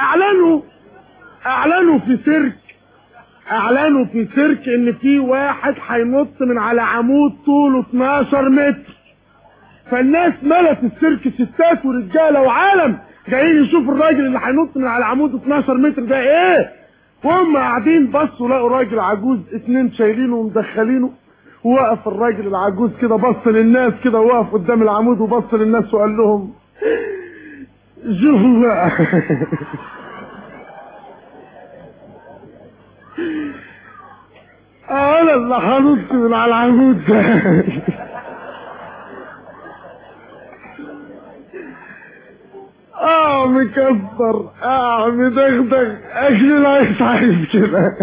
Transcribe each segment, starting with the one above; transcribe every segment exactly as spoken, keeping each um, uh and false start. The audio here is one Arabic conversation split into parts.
اعلنوا اعلنوا في سيرك اعلنوا في سيرك ان في واحد هينط من على عمود طوله اتناشر متر. فالناس ملت السيرك، ستات ورجاله وعالم جايين يشوفوا الراجل اللي هينط من على عمود اتناشر متر ده ايه. وهم قاعدين بصوا لقوا راجل عجوز اتنين شايلينه ومدخلينه، ووقف الراجل العجوز كده بص للناس كده، ووقف قدام العمود وبص للناس وقال لهم شوفوا بقى انا اللي هنط من على العمود ده اه مكبر اه مدغدغ اكل العيش عايز كده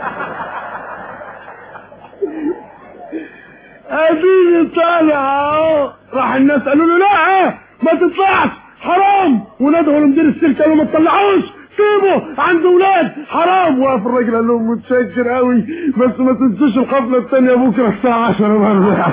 اديني طالع اهو. راح الناس قالوا له لا ما تطلعش حرام، ونادوا لمدير السيرك قالوا ما تطلعوش سيبه عنده ولاد حرام. وقف الراجل قال لهم متشكر قوي بس ما تنسوش الحفله الثانيه بكره الساعه عشرة برضه.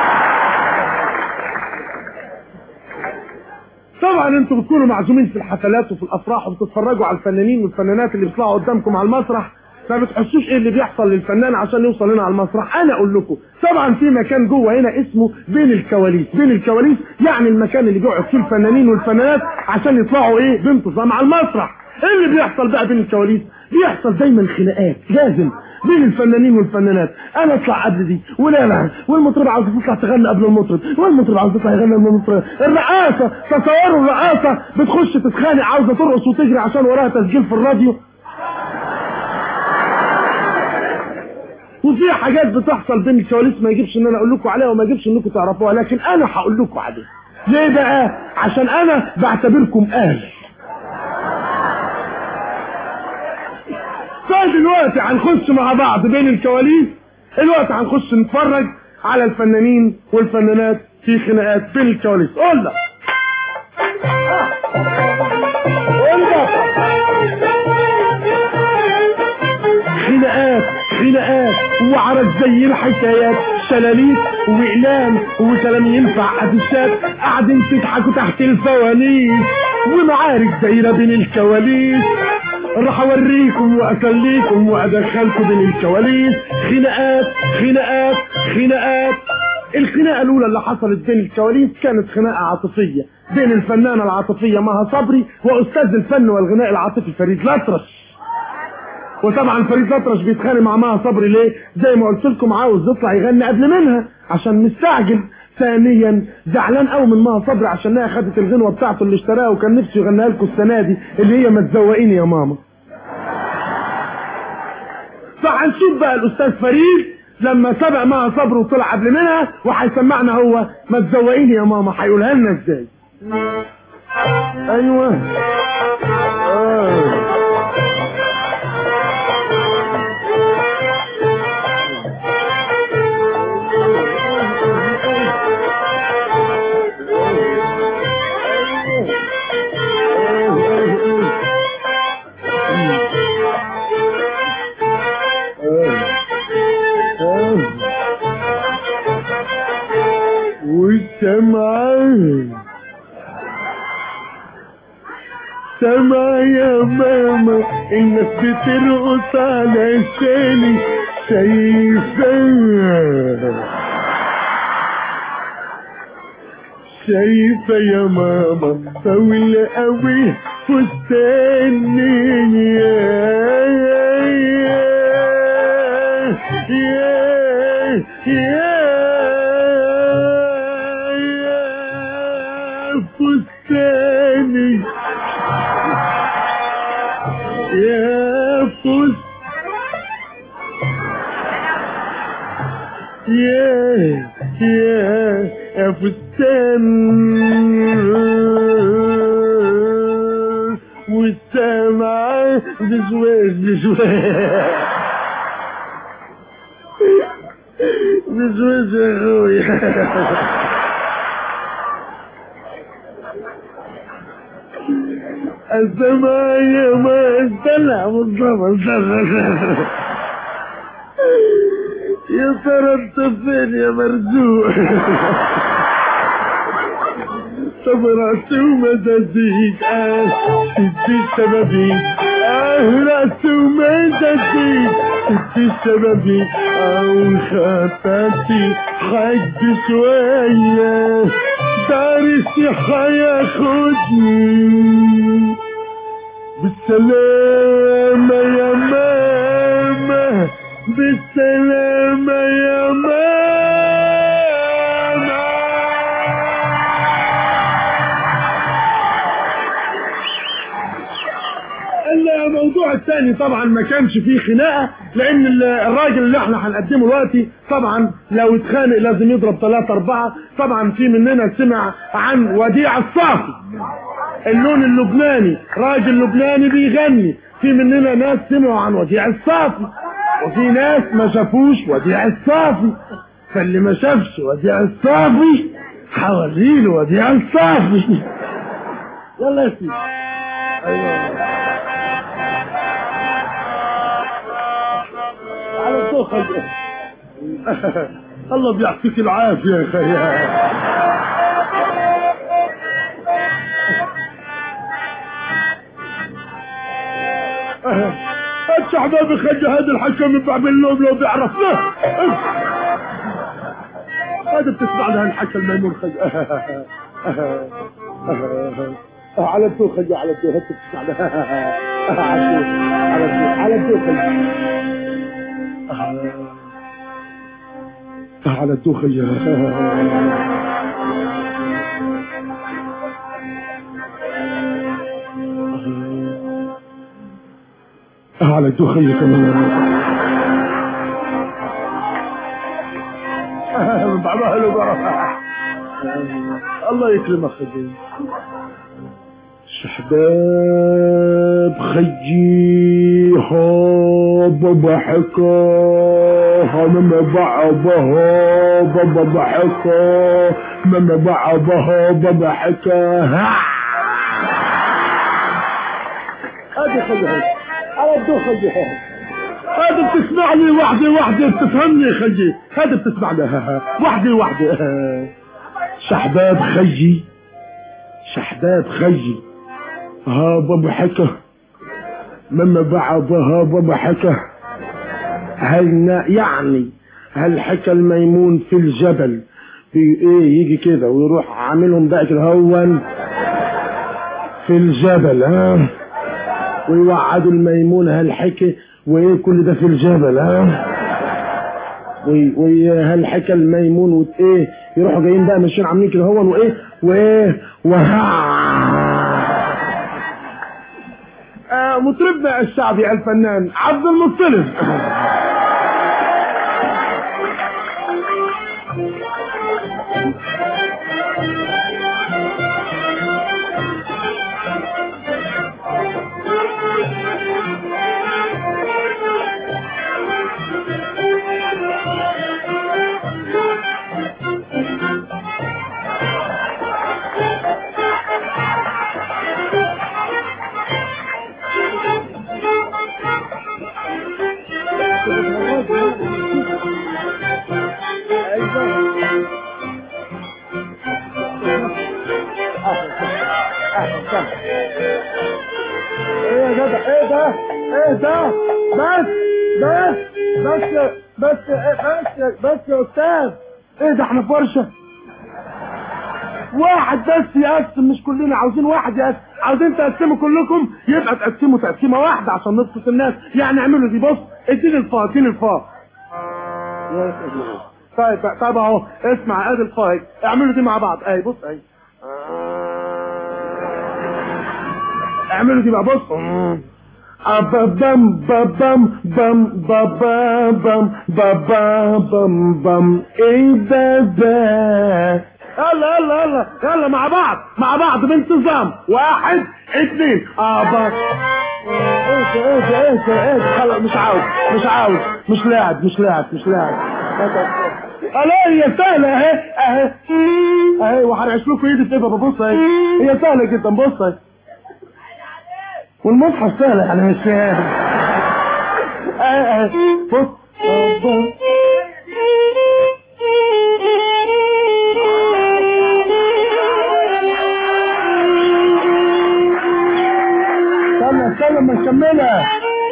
طبعا انتوا بتكونوا معزومين في الحفلات وفي الافراح وبتتفرجوا على الفنانين والفنانات اللي بيطلعوا قدامكم على المسرح، ما بتحسوش ايه اللي بيحصل للفنان عشان يوصل هنا على المسرح. انا اقول لكم طبعا في مكان جوه هنا اسمه بين الكواليس. بين الكواليس يعني المكان اللي بيقعد فيه الفنانين والفنانات عشان يطلعوا ايه بانتظام على المسرح. ايه اللي بيحصل بقى بين الكواليس؟ بيحصل دايما خناقات لازم بين الفنانين والفنانات. انا اطلع قبل دي ولا لا، والمطرب عاوز تطلع تغني قبل المطرب، والمطرب عاوز يطلع يغني قبل المطرب. الرقاصه تصوروا الرقاصه بتخش تتخانق عاوزه ترقص وتجري عشان وراها تسجيل في الراديو. وفي حاجات بتحصل بين الكواليس ما يجيبش ان انا اقول لكم عليها وما يجيبش انكم تعرفوها، لكن انا هقول لكم عليها. ليه بقى؟ عشان انا بعتبركم اهل. فدلوقتي هنخش مع بعض بين الكواليس. الوقت هنخش نتفرج على الفنانين والفنانات في خناقات بين الكواليس. قول لك قول لك خناقات خناقات وعرض زي الحكايات، شلاليت واقلام وكلام ينفع ادشات، قاعدين تضحكوا تحت الفوانيس ومعارك دايره بين الكواليس. راح اوريكم واخليكم وادخلكم بين الكواليس. خناقات خناقات خناقات. الخناقه الاولى اللي حصلت بين الكواليس كانت خناقه عاطفيه بين الفنانه العاطفيه مها صبري واستاذ الفن والغناء العاطفي فريد الأطرش. وطبعا فريد الأطرش بيتخانق مع مها صبري ليه؟ زي ما قلت لكم عاوز يطلع يغني قبل منها عشان مستعجل. ثانيا زعلان قوي من مها صبري عشانها خدت الغنوه بتاعته اللي اشتراها وكان نفسه يغنيها لكم السنه دي اللي هي ما تزوقيني يا ماما. فهنشوف بقى الاستاذ فريد لما سبق مها صبري وطلع قبل منها وهيسمعنا هو ما تزوقيني يا ماما هيقولها لنا ازاي. ايوه آه. سمعان سمع يا ماما الناس بترقص على شاني شايفة شايفة يا ماما طويل قوي فستاني يا يا يا يا فستاني يا فستاني يا يا يا فستان والسمعة بشويش بشويش بشويش يا اخويا. السماء يا ما استنى مصطفى استنى يا ترى انت فين يا مرزوق؟ طب رأس ومزازيك اه سد الشبابيك اه رأس ومزازيك سد الشبابيك اه خطتي حد شوية دار الصحة ياخدني بالسلامة يا ماما بالسلامة يا ماما. الموضوع الثاني طبعا ما كانش فيه خناقة، لان الراجل اللي احنا هنقدمه دلوقتي طبعا لو اتخانق لازم يضرب ثلاثة اربعة. طبعا في مننا سمع عن وديع الصافي اللون اللبناني، راجل لبناني بيغني. في مننا ناس سمعوا عن وديع الصافي وفي ناس ما شافوش وديع الصافي، فاللي ما شافش وديع الصافي حوريله وديع الصافي. يلا يا سيدي. ايوه على الدوخ. الله بيعطيك العافيه يا خيال. الشعب بيخلي هذا الحكم من بعد اللوم لو بيعرف له. هذا بتسمع لها الحكم الميمون خي. على الدوخ خي على الدوخ بتسمع لها على الدوخ على الدوخ على الدوخ على الدخية كمان من بعضها له بركة. الله يكرمك خجي. شحباب خجي بابا حكا ماما بعضها بابا ضحكا ماما بعضها بابا حكا. هذه خجي على الدوخ خجي. هذا بتسمع لي وحدي وحدي بتفهمني خجي. هذا بتسمع لها وحدي وحدي. شحباب خجي شحباب خجي ها بابا حكى ماما بعضها بابا حكى. هل يعني هل حكى الميمون في الجبل في ايه يجي كده ويروح عاملهم بقى كده هون في الجبل ها ويوعدوا الميمون هالحكي وايه كل ده في الجبل ها وهالحكى الميمون وايه يروحوا جايين بقى ماشيين عاملين كده هون وايه وايه وها. آه مطربنا الشعبي الفنان عبد المطلب. ايه ده ايه ده ايه ده بس بس بس بس بس بس يا استاذ. ايه ده احنا في ورشه واحد بس يقسم مش كلنا عاوزين واحد يقسم. عاوزين تقسموا كلكم يبقى تقسموا تقسيمه واحده عشان نبسط الناس. يعني اعملوا دي بص اديني الفا اديني الفا. طيب طيب اهو اسمع ادي الفا اعملوا دي مع بعض. اي بص اي اعملوا دي بقى بص بام بام بام بام بام بام بام. ايه ده ده يلا يلا يلا يلا مع بعض مع بعض بانتظام. واحد اثنين ابا. ايه ده ايه ده ايه ده خلاص مش عاوز مش عاوز مش لاعب مش لاعب مش لاعب. الا هي سهله اهي اهي اهي وهنعيش لكم ايدي كده ببص اهي. هي سهله جدا بص اهي والمصحف سهل يعني مش فاهم. اهي بص ما نكملها.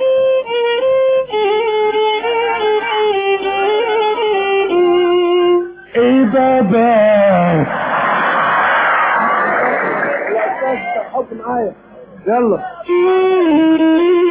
ايه بابا يا استاذ حط معايا يلا.